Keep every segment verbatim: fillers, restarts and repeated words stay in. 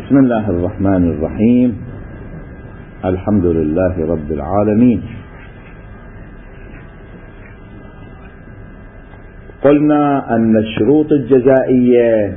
بسم الله الرحمن الرحيم. الحمد لله رب العالمين. قلنا أن الشروط الجزائية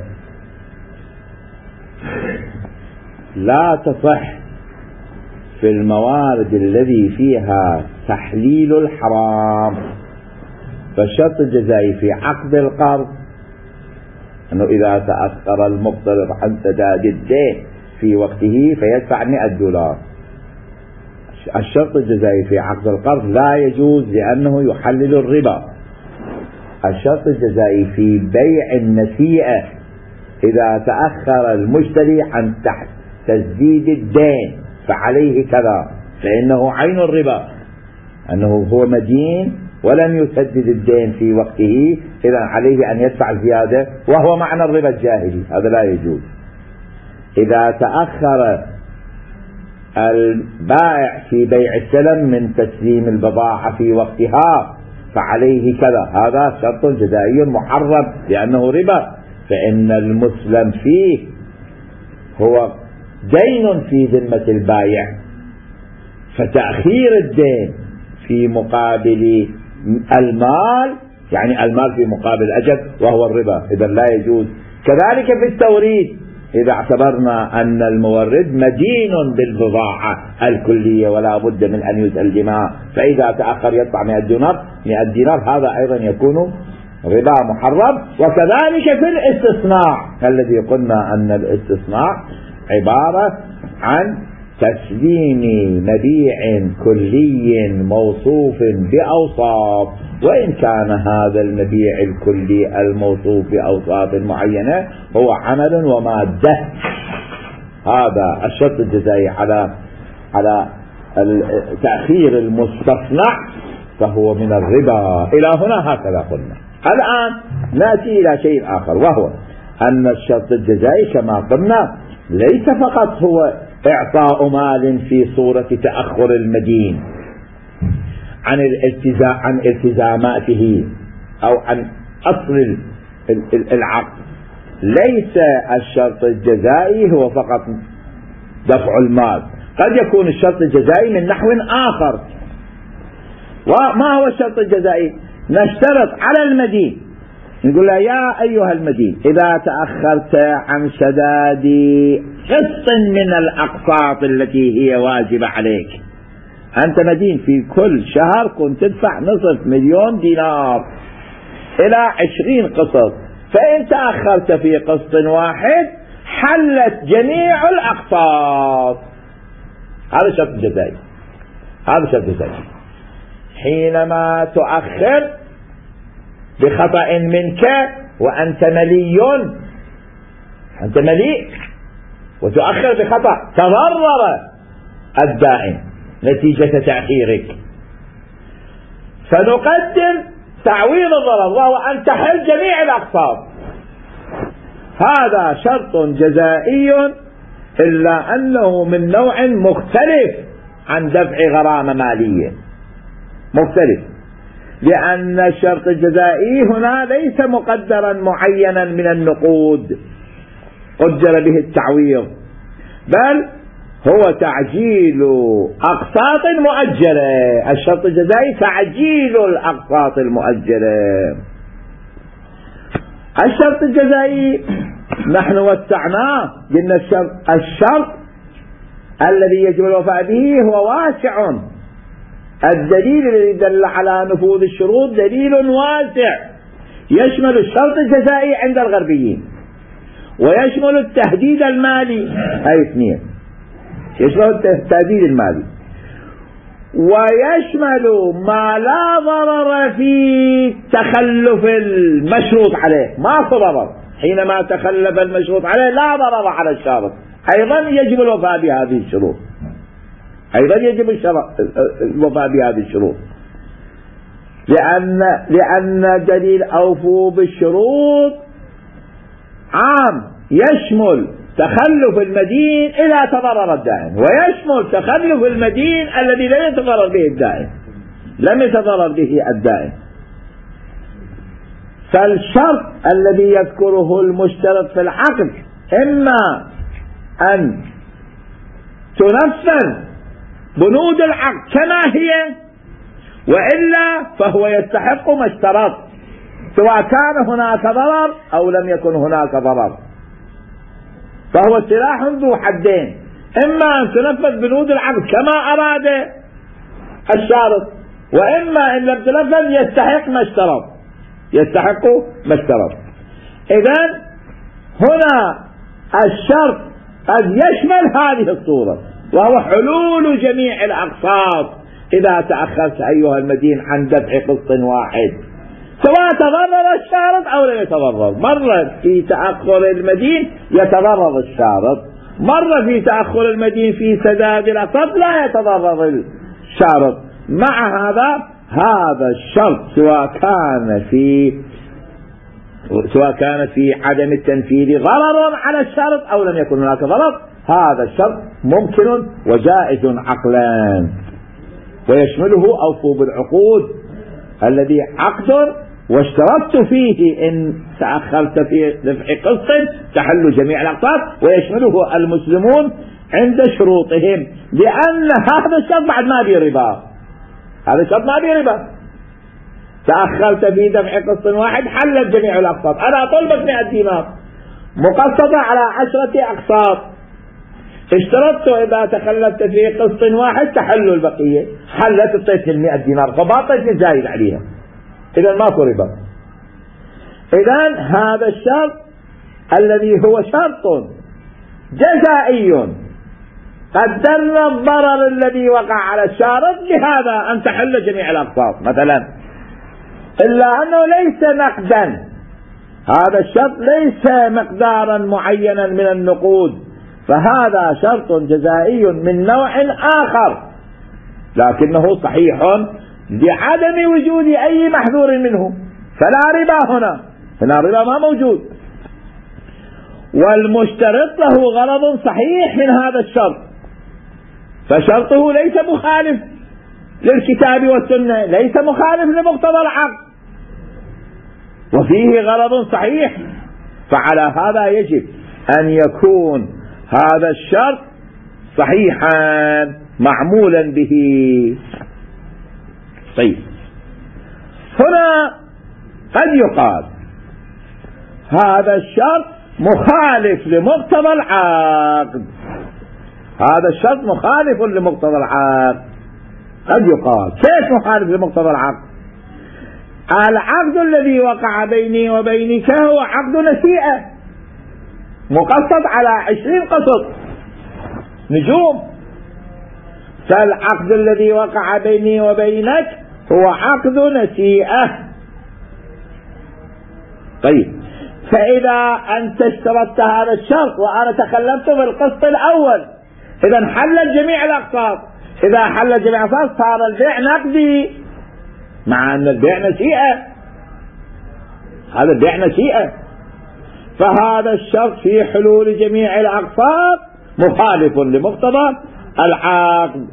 لا تصح في الموارد الذي فيها تحليل الحرام. فالشرط الجزائي في عقد القرض أنه إذا تأخر المقترض عن سداد الدين في وقته فيدفع مئة دولار. الشرط الجزائي في عقد القرض لا يجوز لأنه يحلل الربا. الشرط الجزائي في بيع النسيئة إذا تأخر المشتري عن تسديد الدين فعليه كذا، فإنه عين الربا، أنه هو مدين ولم يسدد الدين في وقته، إذا عليه أن يدفع زيادة، وهو معنى الربا الجاهلي، هذا لا يجوز. إذا تأخر البائع في بيع السلم من تسليم البضاعة في وقتها فعليه كذا، هذا شرط جزائي محرم لأنه ربا، فإن المسلم فيه هو دين في ذمة البائع، فتأخير الدين في مقابل المال يعني المال في مقابل أجل وهو الربا، إذا لا يجوز. كذلك في التوريد، إذا اعتبرنا أن المورد مدين بالبضاعة الكلية ولا بد من أن يسلمها، فإذا تأخر يدفع مئة دينار مئة دينار، هذا أيضا يكون ربا محرم. وكذلك في الاستصناع الذي قلنا أن الاستصناع عبارة عن تسليم مبيع كلي موصوف بأوصاف، وإن كان هذا المبيع الكلي الموصوف بأوصاف معينة هو عمل ومادة. هذا الشرط الجزائي على على تأخير المستصنع فهو من الربا. إلى هنا هكذا قلنا. الآن نأتي إلى شيء آخر، وهو أن الشرط الجزائي كما قلنا ليس فقط هو إعطاء مال في صورة تأخر المدين عن الالتزام عن التزاماته أو عن أصل العقد. ليس الشرط الجزائي هو فقط دفع المال، قد يكون الشرط الجزائي من نحو آخر. وما هو الشرط الجزائي؟ نشترط على المدين، نقول له يا أيها المدين إذا تأخرت عن سداد قسط من الأقساط التي هي واجبة عليك، أنت مدين في كل شهر كنت تدفع نصف مليون دينار إلى عشرين قسط، فإن تأخرت في قسط واحد حلت جميع الأقساط. هذا شرط جزائي. هذا شرط جزائي. حينما تؤخر بخطأ منك وأنت ملي، أنت مليء وتؤخر بخطأ، تضرر الدائن نتيجة تأخيرك، فنقدم تعويض الضرر وهو أن تحل جميع الأقساط. هذا شرط جزائي، إلا أنه من نوع مختلف عن دفع غرامة مالية، مختلف، لأن الشرط الجزائي هنا ليس مقدرا معينا من النقود قدر به التعويض، بل هو تعجيل أقساط مؤجلة. الشرط الجزائي تعجيل الأقساط المؤجلة. الشرط الجزائي نحن وسعناه، قلنا الشرط, الشرط الذي يجب الوفاء به هو واسع. الدليل الذي دل على نفوذ الشروط دليل واسع، يشمل الشرط الجزائي عند الغربيين، ويشمل التهديد المالي، هاي اثنين، يشمل التهديد المالي، ويشمل ما لا ضرر في تخلف المشروط عليه. ما ضرر حينما تخلف المشروط عليه، لا ضرر على الشارط، أيضا يجب الوفاء بهذه الشروط، أيضا يجب الوفاء بهذه الشروط، لأن لأن دليل أوفوا بالشروط عام، يشمل تخلف المدين إلى تضرر الدائن، ويشمل تخلف المدين الذي لم يتضرر به الدائن، لم يتضرر به الدائن. فالشرط الذي يذكره المشترط في العقد إما أن تنفذ بنود العقد كما هي، وإلا فهو يستحق ما اشترط، سواء كان هناك ضرر أو لم يكن هناك ضرر. فهو سلاح ذو حدين، إما أن تنفذ بنود العقد كما أراد الشارط، وإما إن لم تنفذ يستحق ما اشترط، يستحق ما اشترط. إذن هنا الشرط قد يشمل هذه الصورة، وهو حلول جميع الأقساط إذا تأخرت أيها المدين عن دفع قسط واحد، سواء تضرر الشارط أو لم يتضرر. مرة في تأخر المدين يتضرر الشارط، مرة في تأخر المدين في سداد الأقساط لا يتضرر الشارط. مع هذا هذا الشرط سواء كان في سواء كان في عدم التنفيذ ضرر على الشرط أو لم يكن هناك ضرر، هذا الشرط ممكن وجائز عقلان، ويشمله أوفوا بالعقود الذي عقد واشترطت فيه إن تأخرت في دفع قسط تحل جميع الأقساط، ويشمله المسلمون عند شروطهم، لأن هذا الشرط بعد ما بي ربا، هذا الشرط ما بي ربا. تأخرت في دفع قسط واحد حلت جميع الأقساط، أنا أطلبك مئة دينار مقسطة على عشرة أقساط، اشترطت إذا تخلفت في قسط واحد تحل البقية، حلت اعطيتني المئة دينار فباطلت زايد عليها، إذا ماكو ربا. إذن هذا الشرط الذي هو شرط جزائي قدرنا الضرر الذي وقع على الشارط بهذا أن تحل جميع الأقساط مثلا، إلا أنه ليس نقدا، هذا الشرط ليس مقدارا معينا من النقود، فهذا شرط جزائي من نوع آخر، لكنه صحيح لعدم وجود أي محذور منه، فلا ربا هنا، هنا ربا ما موجود، والمشترط له غرض صحيح من هذا الشرط، فشرطه ليس مخالف للكتاب والسنة، ليس مخالف لمقتضى العقد، وفيه غرض صحيح، فعلى هذا يجب أن يكون هذا الشرط صحيحا معمولا به. طيب، هنا قد يقال هذا الشرط مخالف لمقتضى العقد، هذا الشرط مخالف لمقتضى العقد. قد يقال كيف مخالف لمقتضى العقد؟ العقد الذي وقع بيني وبينك هو عقد نسيئة مقسط على عشرين قسط نجوم، فالعقد الذي وقع بيني وبينك هو عقد نسيئة. طيب، فإذا أنت اشترطت هذا الشرط وأنا تخلفت بالقسط الأول، إذا حلت جميع الأقساط، إذا حلت جميع الأقساط صار البيع نقدي، مع أن البيع نسيئة، هذا البيع نسيئة، فهذا الشرط في حلول جميع الأقساط مخالف لمقتضى العقد،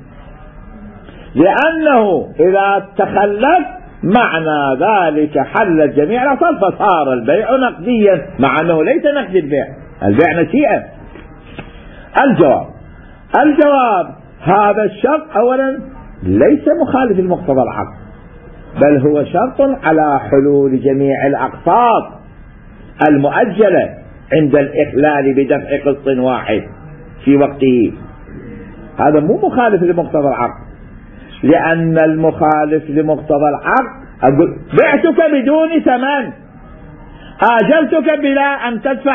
لأنه إذا تخلف معنى ذلك حل جميع الأقساط فصار البيع نقديا، مع أنه ليس نقد البيع، البيع نسيئة. الجواب الجواب هذا الشرط أولا ليس مخالف لمقتضى العقد، بل هو شرط على حلول جميع الأقساط المؤجلة عند الإخلال بدفع قسط واحد في وقته، هذا مو مخالف لمقتضى العقد، لأن المخالف لمقتضى العقد أقول بعتك بدون ثمن، آجلتك بلا أن تدفع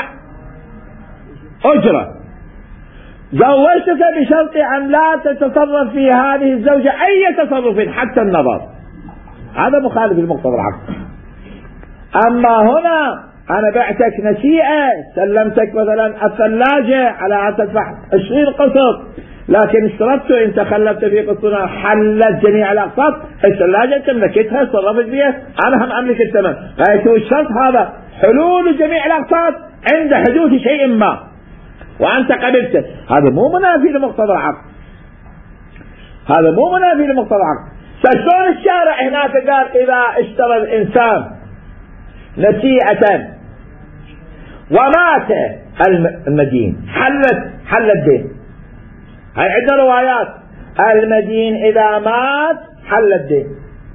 أجرة، زوجتك بشرط أن لا تتصرف في هذه الزوجة أي تصرف حتى النظر، هذا مخالف لمقتضى العقد. أما هنا أنا بعتك نسيئة، سلمتك مثلا الثلاجة على أن تدفع عشرين قسط، لكن اشترطت إن تخلفت في قسطنا حلت جميع الأقساط، الثلاجة أنت ملكتها صرفت بها، أنا هم أملك الثمن، غايته الشرط هذا حلول جميع الأقساط عند حدوث شيء ما وأنت قبلته، هذا مو منافي لمقتضى العقد، هذا مو منافي لمقتضى العقد. فشلون الشارع هناك قال إذا اشترى الإنسان نسيئة ومات المدين حلت حل الدين. هاي عندنا روايات المدين إذا مات حل الدين.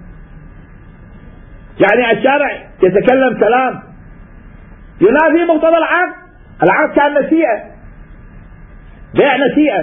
يعني الشارع يتكلم كلام ينافي مقتضى العقد. العقد كان نسيئة، بيع نسيئة،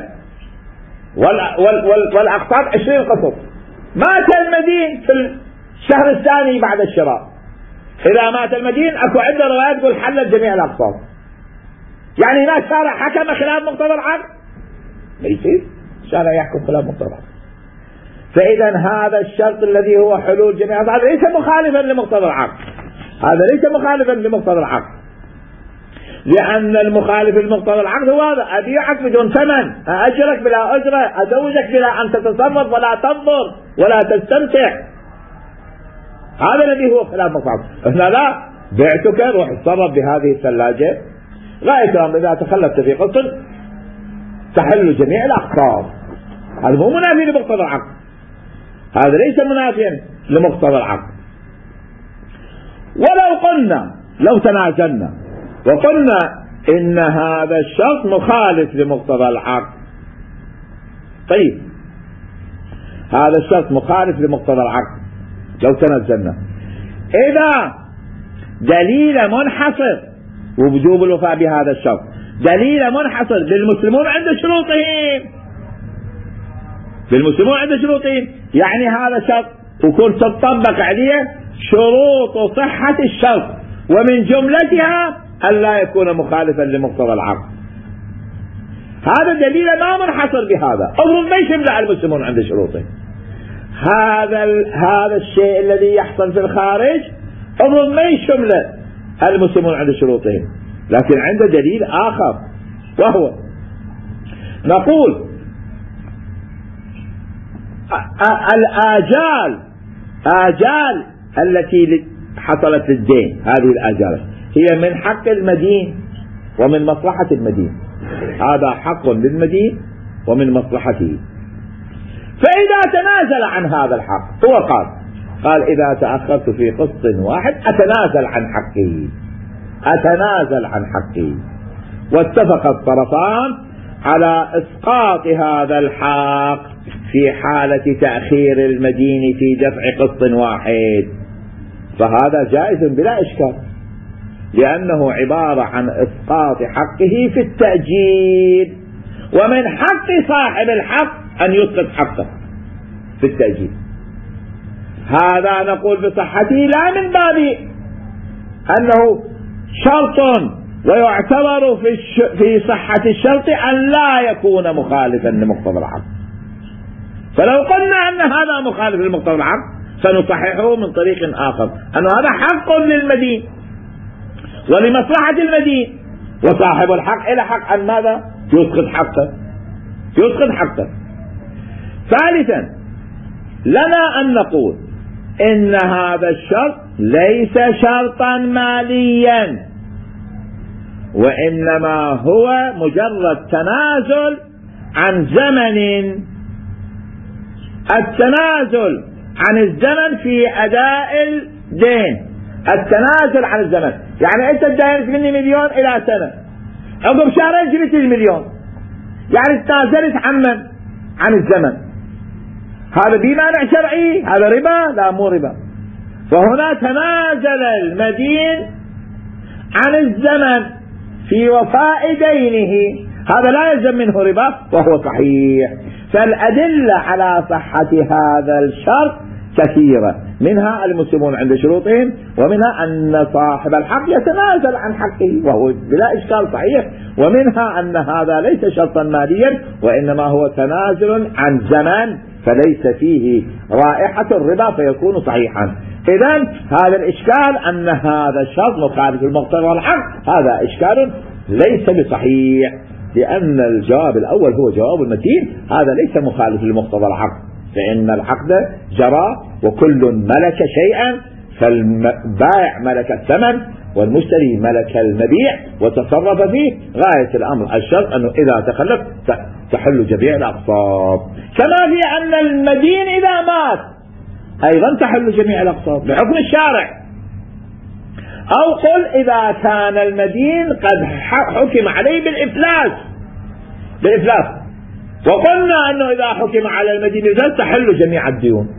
والأقساط عشرين قسط. مات المدين في الشهر الثاني بعد الشراء. إذا مات المدين أكو عندنا روايات تقول حلت جميع الأقساط. يعني هنا الشارع حكم خلاف مقتضى العقد؟ ما يصير الشارع يحكم خلاف مقتضى العقد. فإذا هذا الشرط الذي هو حلول جميع هذا ليس مخالفا لمقتضى العقد. هذا ليس مخالفا لمقتضى العقد، لأن المخالف لمقتضى العقد هو هذا: أبيعك بدون ثمن، أأجرك بلا أجرة، أزوجك بلا أن تتصرف ولا تنظر ولا تستمتع. هذا الذي هو خلاف مقتضى العقد. إحنا لا، بعتك روح اتصرف بهذه الثلاجة غاية إذا تخلفت في قسط تحل جميع الأقساط. هذا مو منافي لمقتضى العقد، هذا ليس منافيا لمقتضى العقد. ولو قلنا، لو تنازلنا وقلنا إن هذا الشرط مخالف لمقتضى العقد، طيب هذا الشرط مخالف لمقتضى العقد، لو تنازلنا إذا دليل منحصر ووجوب الوفاء بهذا الشرط دليل منحصر للمسلمون عند شروطهم، للمسلمون عند شروطهم، يعني هذا شرط وكون تطبق عليه شروط صحة الشرط، ومن جملتها أن لا يكون مخالفا لمقتضى العقد. هذا دليل ما منحصر بهذا، أمر ما يشمل المسلمون عند شروطهم. هذا هذا الشيء الذي يحصل في الخارج أمر ما يشمل المسلمون عند شروطهم، لكن عنده دليل آخر، وهو نقول الآجال آجال التي حصلت للدين، هذه الآجال هي من حق المدين ومن مصلحة المدين. هذا حق للمدين ومن مصلحته. فإذا تنازل عن هذا الحق، هو قال قال إذا تأخرت في قسط واحد أتنازل عن حقي، أتنازل عن حقي، واتفق الطرفان على إسقاط هذا الحق في حالة تأخير المدين في دفع قسط واحد، فهذا جائز بلا إشكال، لأنه عبارة عن إسقاط حقه في التأجيل، ومن حق صاحب الحق أن يسقط حقه في التأجيل. هذا نقول بصحته لا من باب أنه شرط ويعتبر في, في صحة الشرط أن لا يكون مخالفا لمقتضى العقد. فلو قلنا أن هذا مخالف لمقتضى العقد سنصححه من طريق آخر، أن هذا حق للمدين ولمصلحة المدين، وصاحب الحق إلى حق أن ماذا؟ يسقط حقه، يسقط حقه. ثالثا لنا أن نقول إن هذا الشرط ليس شرطا ماليا، وإنما هو مجرد تنازل عن زمن، التنازل عن الزمن في أداء الدين، التنازل عن الزمن. يعني أنت تداينت مني مليون إلى سنة، عقب شهرين جبت المليون، يعني تنازلت عن من؟ عن الزمن. هذا بمانع شرعي؟ هذا ربا؟ لا مو ربا. فهنا تنازل المدين عن الزمن في وفاء دينه، هذا لا يلزم منه ربا وهو صحيح. فالأدلة على صحة هذا الشرط كثيرة، منها المسلمون عند شروطهم، ومنها أن صاحب الحق يتنازل عن حقه وهو بلا إشكال صحيح، ومنها أن هذا ليس شرطا ماليا وإنما هو تنازل عن زمان فليس فيه رائحة الربا فيكون صحيحا. إذن هذا الإشكال أن هذا الشرط مخالف المقتضى والحق، هذا إشكال ليس بصحيح، لأن الجواب الأول هو جواب المتين، هذا ليس مخالف لمقتضى العقد، فإن العقد جرى وكل ملك شيئا، فالبائع ملك الثمن والمشتري ملك المبيع وتصرف فيه، غاية الأمر الشرط أنه إذا تخلف تحل جميع الأقساط، كما في أن المدين إذا مات أيضا تحل جميع الأقساط بحكم الشارع. أو قل إذا كان المدين قد حكم عليه بالإفلاس بالإفلاس وقلنا أنه إذا حكم على المدين إذن تحل جميع الديون.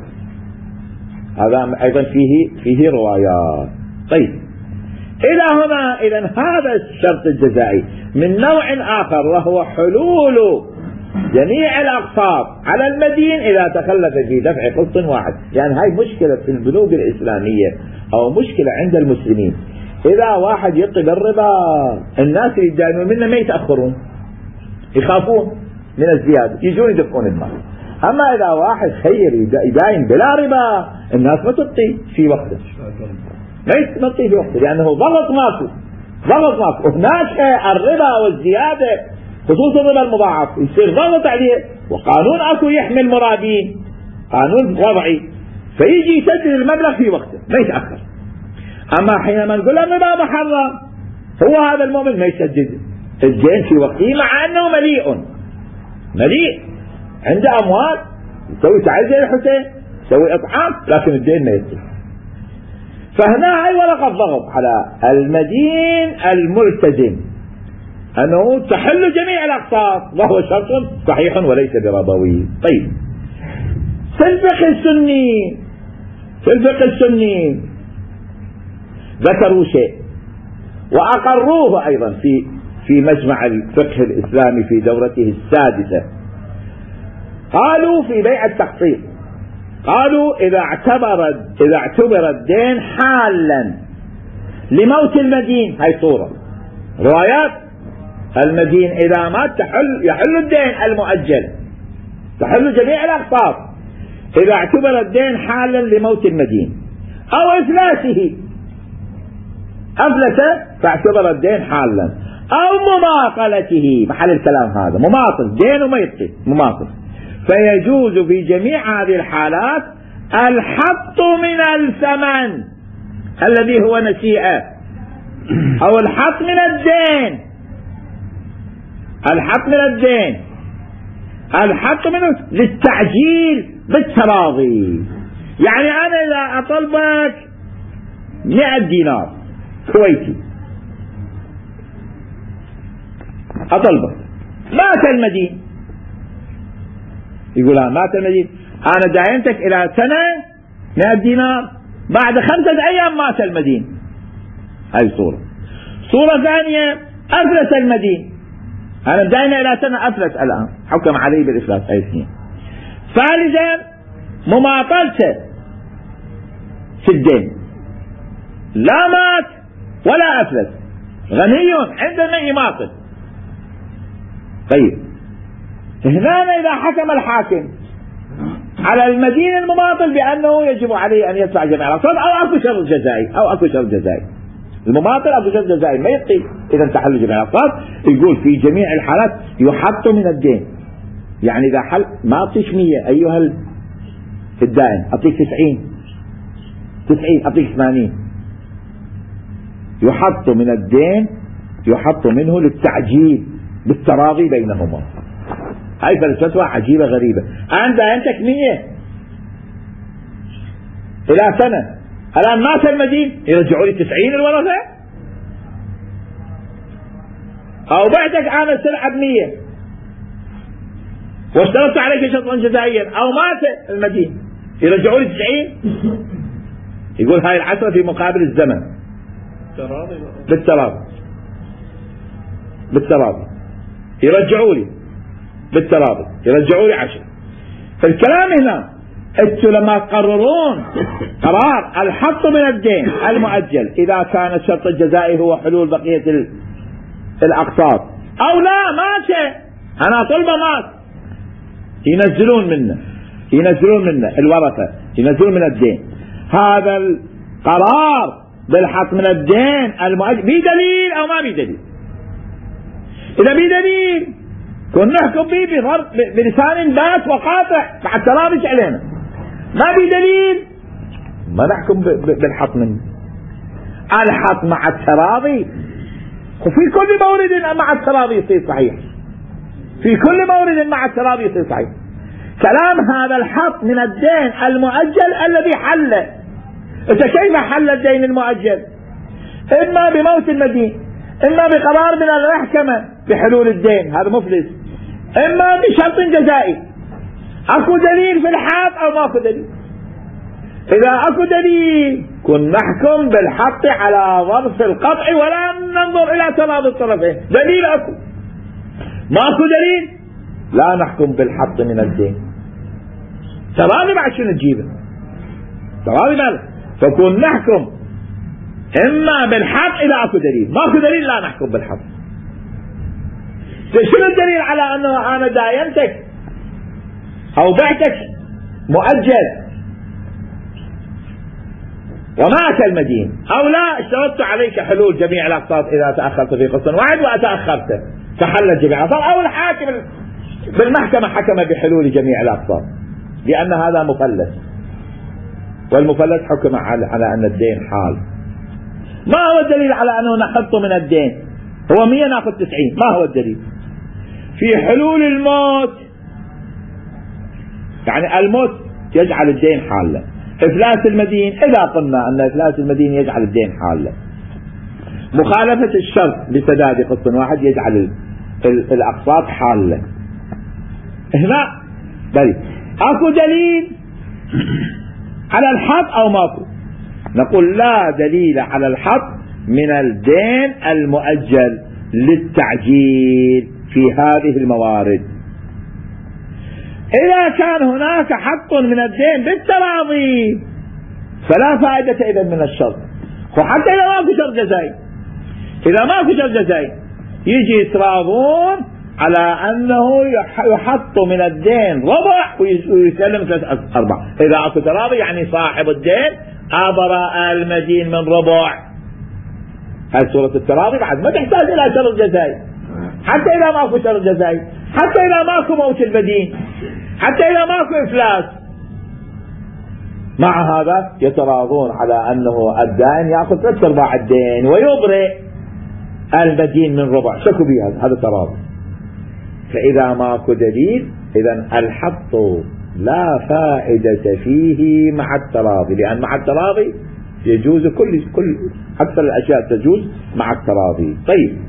هذا أيضا فيه فيه روايات. طيب إلى هنا إذن هذا الشرط الجزائي من نوع آخر وهو حلول جميع الأقساط على المدين إذا تخلف في دفع قسط واحد. يعني هاي مشكلة في البنوك الإسلامية أو مشكلة عند المسلمين. إذا واحد يطي بالربا الناس اللي يدانون منه ما يتأخرون، يخافون من الزيادة يجون يدفعون المال. أما إذا واحد خير يداين بلا ربا الناس ما تطي في وقته، ما تطي في وقته لأنه ضغط ماكو ضغط ماكو. هناك الربا والزيادة خصوصا الربا المضاعف يصير ضغط عليه، وقانون اكو يحمي المرابين، قانون وضعي، فيجي يسدد المبلغ في وقته ما يتأخر. اما حينما نقول الربا محرم هو هذا المؤمن ما يسدد الدين في وقته مع انه مليء مليء عنده اموال يسوي تعال زي الحسين يسوي اطعام لكن الدين ما يدفع. فهنا هاي ورقة ضغط على المدين الملتزم أنه تحل جميع الأقساط وهو شرط صحيح وليس بربوي. طيب في الفقه السني في الفقه السني ذكروا شيء وأقروه أيضا في في مجمع الفقه الإسلامي في دورته السادسة. قالوا في بيع التقسيط قالوا إذا اعتبر إذا اعتبر الدين حالا لموت المدين، هاي صورة روايات المدين إذا مات تحل يحل الدين المؤجل تحل جميع الأقساط إذا اعتبر الدين حالا لموت المدين أو إفلاسه أفلس فاعتبر الدين حالا أو مماطلته، محل الكلام هذا مماطل دين وما يطي مماطل، فيجوز في جميع هذه الحالات الحط من الثمن الذي هو نسيئة أو الحط من الدين الحط من الدين الحط منه للتعجيل بالتراضي. يعني أنا إذا أطلبك مئة دينار كويتي أطلبك مات المدين، يقول أنا مات المدين أنا داينتك إلى سنة مئة دينار بعد خمسة أيام مات المدين. هاي صورة. صورة ثانية أفلس المدين أنا داينا إلى سنة أفلس الآن حكم عليه بالإفلاس. هاي اثنين. ثالثا مماطلته في الدين لا مات ولا أفلس غني عندما يماطل. طيب هنا إذا حكم الحاكم على المدين المماطل بأنه يجب عليه أن يدفع جميع الأقساط أو أكو شرط جزائي أو أكو شرط جزائي المماطل أكو شرط جزائي ما يطي إذا تحل جميع الأقساط، يقول في جميع الحالات يحط من الدين. يعني إذا حل ما أعطيك مية أيها الدائن أعطيك تسعين تسعين أعطيك ثمانين، يحط من الدين يحط منه للتعجيل بالتراضي بينهما. هاي فلسفة عجيبة غريبة. أنت عندك مية إلى سنة الآن مات المدين يرجعوا لي تسعين الورثة، أو بعتك أنا السلعة بمية واشترطت عليك شرطا جزائيا أو مات المدين يرجعوا لي تسعين. يقول هاي العشرة في مقابل الزمن بالتراضي بالتراضي يرجعوا لي بالتراضي يرجعوا لي عشرة. فالكلام هنا انتوا لما تقررون قرار الحط من الدين المؤجل إذا كان الشرط الجزائي هو حلول بقية الأقساط أو لا مات أنا طلبة مات ينزلون منه ينزلون منه الورثة ينزلون من الدين. هذا القرار بالحط من الدين المؤجل بدليل أو ما بدليل. إذا بدليل كنا نحكم به بفرق بلسان بات وقاطع مع التراضي علينا، ما بدليل ما نحكم بالحط منه. الحط مع التراضي وفي كل مورد مع التراضي يصير صحيح، في كل مورد مع التراضي يصير صحيح. كلام هذا الحط من الدين المؤجل الذي حل. انت كيف حل الدين المؤجل؟ إما بموت المدين، إما بقرار من المحكمة بحلول الدين، هذا مفلس، إما بشرط جزائي. أكو دليل في الحق أو ماكو دليل؟ إذا أكو دليل كن نحكم بالحق على ظرف القطع ولا ننظر إلى تراضي الطرفين. دليل أكو، ماكو دليل لا نحكم بالحق من الدين. تراضي بعد شنو تجيبه؟ تراضي بعد، فكن نحكم إما بالحق إذا أكو دليل، ماكو دليل لا نحكم بالحق. شنو الدليل على أنه أنا داينتك أو بعتك مؤجل ومات المدين، أو لا اشترطت عليك حلول جميع الأقساط إذا تأخرت في قسط واحد وأتأخرت تحلت جميع الأقساط، أو الحاكم بالمحكمة حكم بحلول جميع الأقساط، لأن هذا مفلس، والمفلس حكم على أن الدين حال. ما هو الدليل على أنه نحط من الدين؟ هو مية ناخذ تسعين، ما هو الدليل؟ في حلول الموت، يعني الموت يجعل الدين حالا. إفلاس المدين، إذا قلنا أن إفلاس المدين يجعل الدين حالا. مخالفة الشرط بسداد قسط واحد يجعل الأقساط حالا. هنا بل أكو دليل على الحق أو ماكو؟ نقول لا دليل على الحق من الدين المؤجل للتعجيل في هذه الموارد. إذا كان هناك حق من الدين بالتراضي فلا فائدة إذن من الشرط، وحتى إذا ما في شرط جزائي، إذا ما في شرط جزائي يجي يتراضون على أنه يحط من الدين ربع ويسلم ثلاثة أرباع. إذا أكو تراضي يعني صاحب الدين أبرأ المدين من ربع. هذه صورة التراضي بعد ما تحتاج إلى شرط جزائي، حتى إذا ماكو شرط جزائي، حتى إذا ماكو موت المدين، حتى إذا ماكو إفلاس. مع هذا يتراضون على أنه الدائن يأخذ ثلاث أرباع الدين ويبرئ المدين من ربع، شكو بها، هذا تراضي. فإذا ماكو دليل إذن الحط لا فائدة فيه مع التراضي، لأن مع التراضي يجوز كل كل أكثر الأشياء تجوز مع التراضي. طيب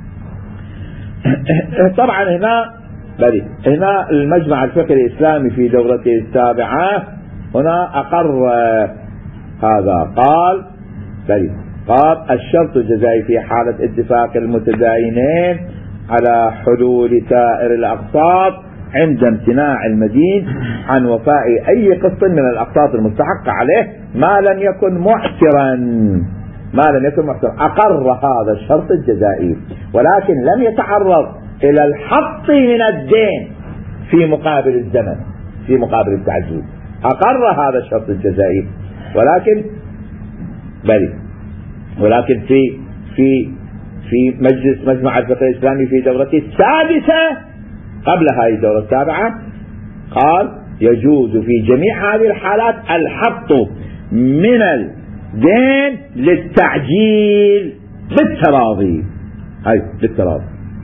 طبعا هنا بلي هنا المجمع الفقهي الإسلامي في دورته السابعة هنا أقر هذا، قال بلي قال الشرط الجزائي في حالة اتفاق المتداينين على حلول سائر الأقساط عند امتناع المدين عن وفاء أي قسط من الأقساط المستحقة عليه ما لم يكن معسرا ما لم يكن معسرا. أقر هذا الشرط الجزائي، ولكن لم يتعرض إلى الحط من الدين في مقابل الزمن، في مقابل التعجيل. أقر هذا الشرط الجزائي، ولكن بل ولكن في في في مجلس مجمع الفقه الإسلامي في دورته السادسة قبل هذه الدورة السابعة قال يجوز في جميع هذه الحالات الحط من الدين للتعجيل بالتراضي. هاي بالتراضي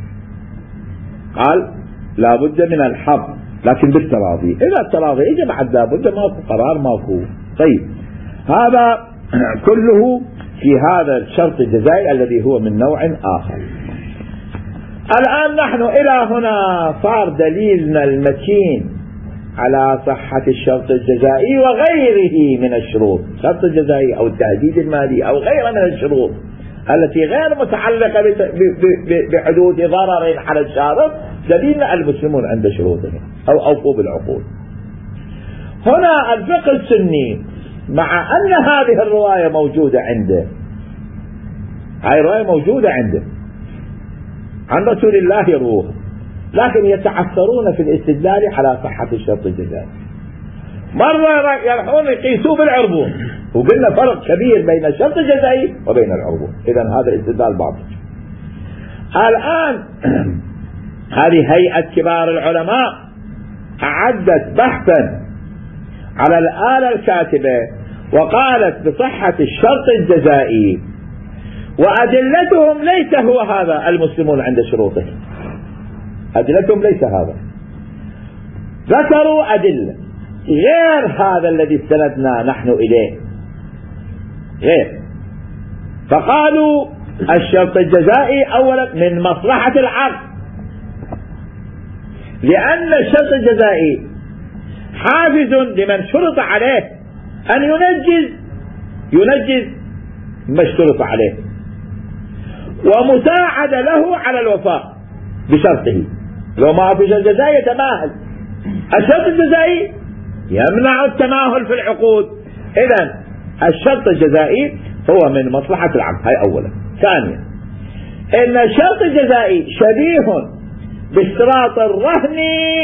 قال لا بد من الحط لكن بالتراضي. إذا التراضي إجا بعد لا بد ماكو قرار ماكو. طيب هذا كله في هذا الشرط الجزائي الذي هو من نوع آخر. الآن نحن إلى هنا صار دليلنا المتين على صحة الشرط الجزائي وغيره من الشروط. الشرط الجزائي أو التهديد المالي أو غيره من الشروط التي غير متعلقة بحدوث ضرر على الشارط، دليلنا المسلمون عند شروطهم أو أوفوا بالعقود. هنا الفقه السني مع أن هذه الرواية موجودة عنده، هذه الرواية موجودة عنده عن رسول الله يروه، لكن يتعثرون في الاستدلال على صحة الشرط الجزائي. مرة يروحون يقيسوه بالعربون، وقلنا فرق كبير بين الشرط الجزائي وبين العربون، إذن هذا الاستدلال باطل. الآن هذه هيئة كبار العلماء أعدت بحثا على الآلة الكاتبة وقالت بصحة الشرط الجزائي، وأدلتهم ليس هو هذا المسلمون عند شروطه، أدلتهم ليس هذا. ذكروا أدلة غير هذا الذي استندنا نحن إليه، غير فقالوا الشرط الجزائي أولا من مصلحة العقد، لأن الشرط الجزائي حافز لمن شرط عليه أن ينجز ينجز ما اشترط عليه، ومساعدة له على الوفاء بشرطه. لو ما في شرط جزائي يتماهل. الشرط الجزائي يمنع التماهل في العقود. إذن الشرط الجزائي هو من مصلحة العقد، هاي أولا. ثانيا، إن الشرط الجزائي شبيه باشتراط الرهن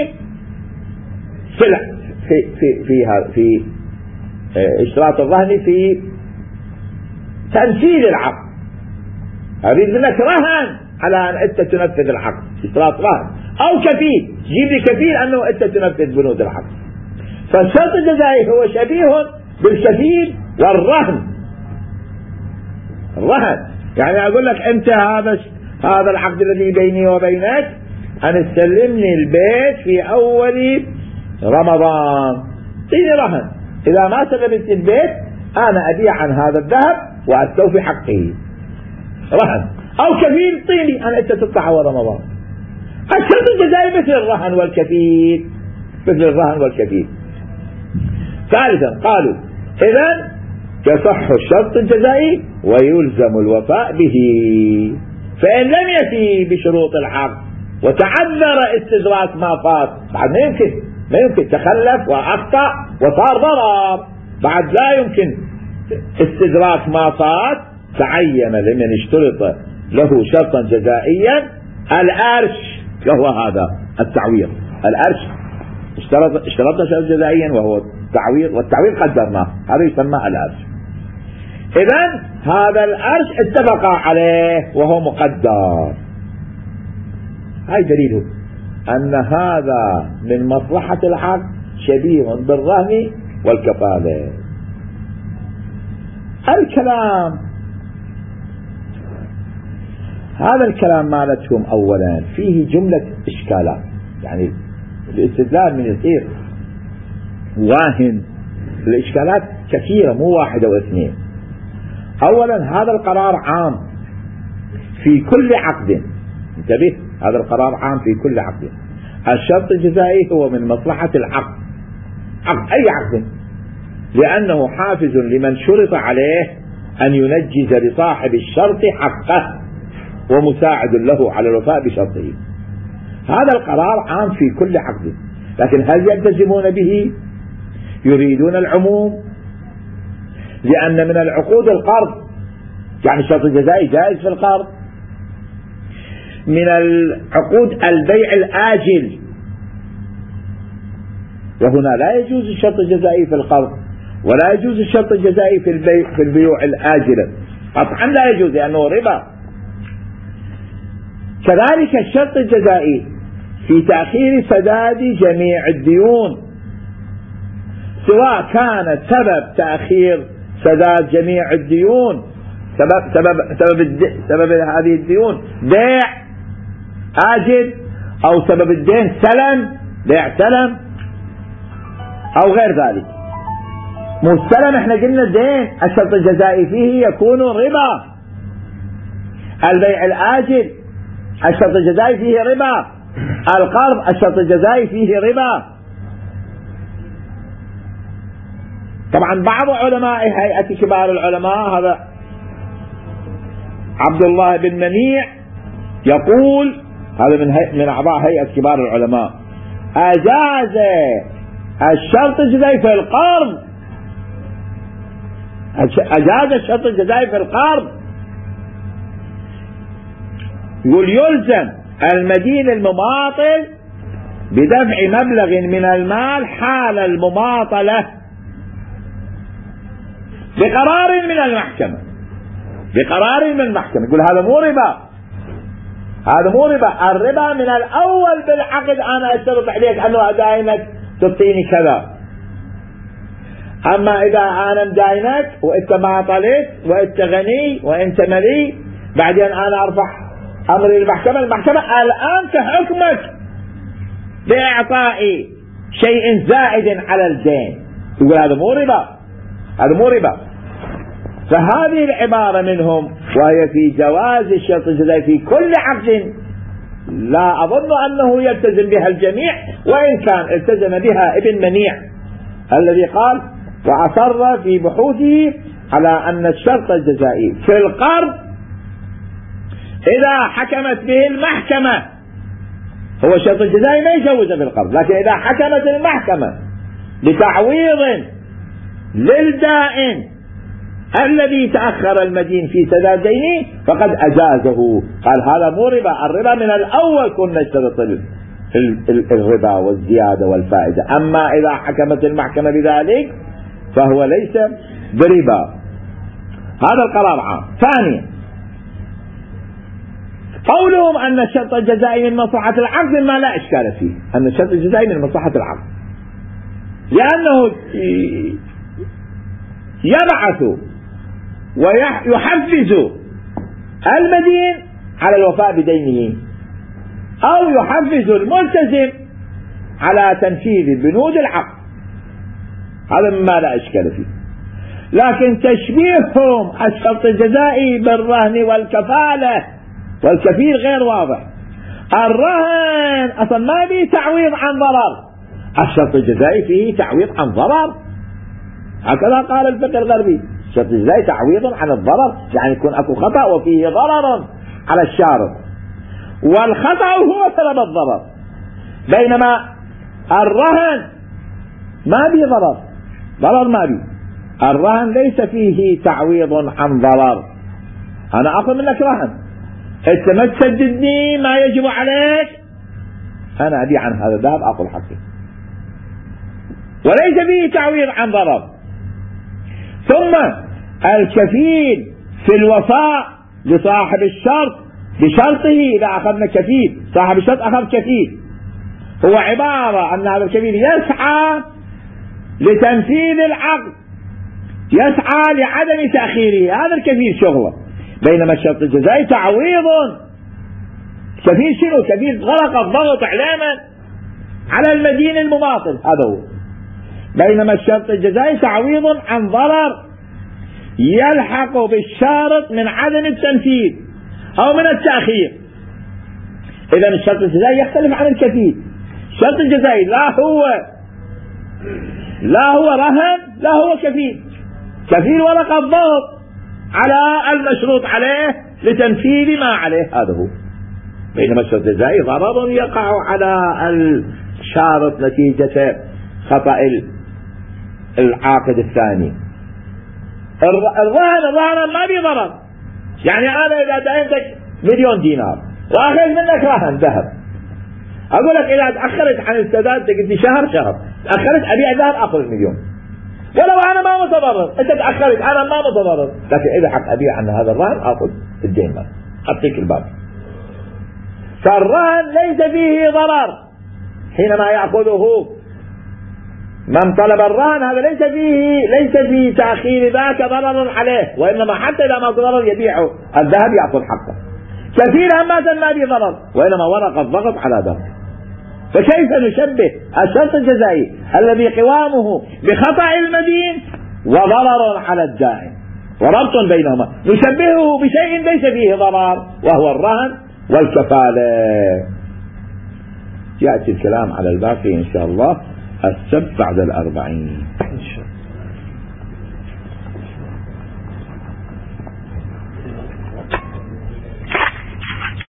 في في في في, في اشتراط الرهن في تنفيذ العقد. أريد منك رهن على أن أنت تنفذ العقد، اشتراط رهن أو كفيل، جيب لي كفيل أنه أنت تنفذ بنود العقد. فالشرط الجزائي هو شبيه بالكفيل والرهن. الرهن يعني أقول لك أنت هذا هذا العقد الذي بيني وبينك أن تسلمني البيت في أول رمضان، اعطيني رهن، إذا ما سلمت البيت أنا أبيع عن هذا الذهب وأستوفي حقه. رهن أو كفيل، اعطيني أن أنت تطلع أول رمضان. الشرط الجزائي مثل الرهن والكفيل، مثل الرهن والكفيل. ثالثا قالوا إذن يصح الشرط الجزائي ويلزم الوفاء به، فإن لم يفي بشروط العقد وتعذر استدراك ما فات، بعد ما يمكن ما يمكن تخلف وأخطأ وصار ضرر، بعد لا يمكن استدراك ما فات، تعين لمن اشترط له شرطا جزائيا الأرش، وهو هذا التعويض. الأرش اشترط اشترطنا شرطا جزائيا وهو التعويض، والتعويض قدرناه، هذا يسمى الأرش. إذن هذا الأرش اتفق عليه وهو مقدر. هاي دليله أن هذا من مصلحة العقد شبيه بالرهن والكفالة. الكلام هذا الكلام مالتهم أولا فيه جملة إشكالات، يعني الاستدلال من يصير واهن. الإشكالات كثيرة مو واحدة واثنين. أولا هذا القرار عام في كل عقد، انتبه، هذا القرار عام في كل عقد. الشرط الجزائي هو من مصلحة العقد، عقد أي عقد، لأنه حافز لمن شرط عليه أن ينجز لصاحب الشرط حقه ومساعد له على الوفاء بشرطه. هذا القرار عام في كل عقد، لكن هل يلتزمون به؟ يريدون العموم، لأن من العقود القرض، يعني الشرط الجزائي جائز في القرض. من العقود البيع الآجل، وهنا لا يجوز الشرط الجزائي في القرض، ولا يجوز الشرط الجزائي في البيع في البيوع الآجلة، قطعا لا يجوز لأنه ربا. كذلك الشرط الجزائي في تأخير سداد جميع الديون، سواء كان سبب تأخير سداد جميع الديون سبب سبب سبب, سبب هذه الديون بيع آجل، أو سبب الدين سلم، بيع سلم، أو غير ذلك. مو السلم احنا قلنا دين، الشرط الجزائي فيه يكون ربا. البيع الآجل الشرط الجزائي فيه ربا. القرض الشرط الجزائي فيه ربا. طبعا بعض علماء هيئة كبار العلماء، هذا عبد الله بن منيع، يقول هذا من من أعضاء هيئة كبار العلماء، أجاز الشرط الجزائي في القرض، أجاز الشرط الجزائي في القرض. يقول يلزم المدين المماطل بدفع مبلغ من المال حال المماطلة بقرار من المحكمة، بقرار من المحكمة. يقول هذا مو ربا، هذا مو ربا. الربا من الأول بالعقد، أنا أشترط عليك أنه أداينك تعطيني كذا، أما إذا أنا مداينك وأنت ما طلت وأنت غني وأنت ملي، بعدين أنا أرفع أمري للمحكمة، المحكمة الآن تحكمك بإعطاء شيء زائد على الدين. يقول هذا مو ربا، هذا مو ربا. فهذه العبارة منهم وهي في جواز الشرط الجزائي في كل عقد لا أظن أنه يلتزم بها الجميع، وإن كان التزم بها ابن منيع الذي قال وأصر في بحوثه على أن الشرط الجزائي في القرض إذا حكمت به المحكمة، هو الشرط الجزائي ما يجوز في القرض، لكن إذا حكمت المحكمة بتعويض للدائن الذي تأخر المدين في سداد دينه فقد أجازه. قال هذا مو ربا، الربا من الأول كنا نشترط الربا والزيادة والفائدة، أما إذا حكمت المحكمة بذلك فهو ليس بربا. هذا القرار عام. ثانيا قولهم أن الشرط الجزائي من مصلحة العقد ما لا إشكال فيه، أن الشرط الجزائي من مصلحة العقد لأنه يبعث ويحفز المدين على الوفاء بدينه، أو يحفز الملتزم على تنفيذ بنود العقد، هذا مما لا إشكال فيه. لكن تشبيههم الشرط الجزائي بالرهن والكفالة والكفيل غير واضح. الرهن أصلا ما به تعويض عن ضرر، الشرط الجزائي فيه تعويض عن ضرر، هكذا قال الفقه الغربي. الشرط الجزائي تعويض عن الضرر، يعني يكون اكو خطأ وفيه ضرر على الشارط، والخطأ هو سبب الضرر، بينما الرهن ما به ضرر، ضرر ما به. الرهن ليس فيه تعويض عن ضرر، انا اخذ منك رهن، انت ما تسددني ما يجب عليك، انا ابيع عن هذا الذهب اخذ حقي، وليس فيه تعويض عن ضرر. ثم الكفيل في الوفاء لصاحب الشرط بشرطه، إذا أخذنا كفيل صاحب الشرط أخذ كفيل، هو عبارة أن هذا الكفيل يسعى لتنفيذ العقد، يسعى لعدم تأخيره، هذا الكفيل شغله. بينما الشرط الجزائي تعويض. كفيل شنو؟ كفيل غرق الضغط إعلاما على المدين المماطل، هذا هو. بينما الشرط الجزائي تعويض عن ضرر يلحق بالشارط من عدم التنفيذ أو من التأخير. إذا الشرط الجزائي يختلف عن الكفيل. الشرط الجزائي لا هو لا هو رهن لا هو كفيل، كفيل ورق الضغط على المشروط عليه لتنفيذ ما عليه، هذا هو. بينما الشرط الجزائي ضرر يقع على الشارط نتيجة خطأ العاقد الثاني. الرهن الرهن ما بي ضرر، يعني أنا إذا داينتك مليون دينار وأخذ منك رهن ذهب، أقول لك إذا تأخرت عن السداد تقلت شهر شهر تأخرت أبيع ذهب أخذ المليون، ولو أنا ما متضرر، أنت تأخرت أنا ما متضرر، لكن إذا حق أبيع عن هذا الرهن أخذ الدين مال أعطيك الباب. فالرهن ليس فيه ضرر حينما يأخذه من طلب الرهن، هذا ليس فيه ليس في تأخير ذاك ضرر عليه، وإنما حتى إذا ما ضرر يبيعه الذهب يأخذ حقه. كثيرا ما ما به ضرر، وإنما ورق الضغط على ذلك. فكيف نشبه الشرط الجزائي الذي قوامه بخطأ المدين وضرر على الدائن وربط بينهما، نشبهه بشيء ليس فيه ضرر وهو الرهن والكفالة. يأتي الكلام على الباقي إن شاء الله السبت بعد الأربعين.